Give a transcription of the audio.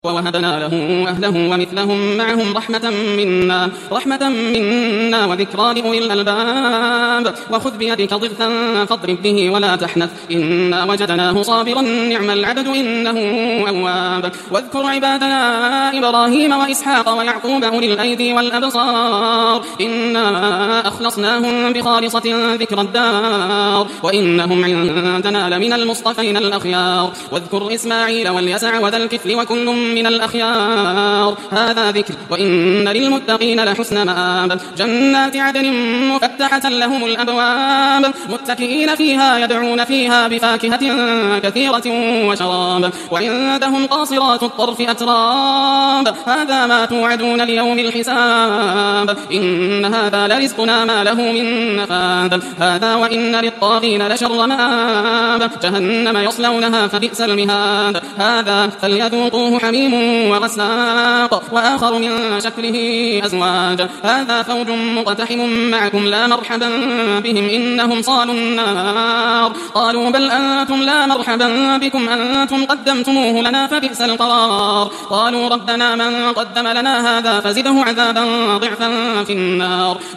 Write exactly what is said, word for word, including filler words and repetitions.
ووهبنا له أهله ومثلهم معهم رحمة منا رحمة منا وذكرى لأولي الألباب وخذ بيدك ضغثا فاضرب به ولا تحنث إنا وجدناه صابرا نعم العبد إنه أواب واذكر عبادنا إبراهيم وإسحاق ويعقوب أولي الأيدي والأبصار إنا أخلصناهم بخالصة ذكر الدار وإنهم عندنا لمن المصطفين الأخيار واذكر إسماعيل واليسع وذا الكفل وكل من الأخيار هذا ذكر وإن للمتقين لحسن مآب جنات عدن مفتحة لهم الأبواب متكئين فيها يدعون فيها بفاكهة كثيرة وشراب وعندهم قاصرات الطرف أتراب هذا ما توعدون ليوم الحساب إن هذا لرزقنا ما له من نفاد هذا وإن للطاغين لشر مآب جهنم يصلونها فبئس المهاد هذا فليذوقوه حميم وغساق وآخر من شكله أزواج هذا فوج مقتحم معكم لا مرحبا بهم إنهم صالوا النار قالوا بل أنتم لا مرحبا بكم أنتم قدمتموه لنا فبئس القرار قالوا ربنا من قدم لنا هذا فزده عذابا ضعفا في النار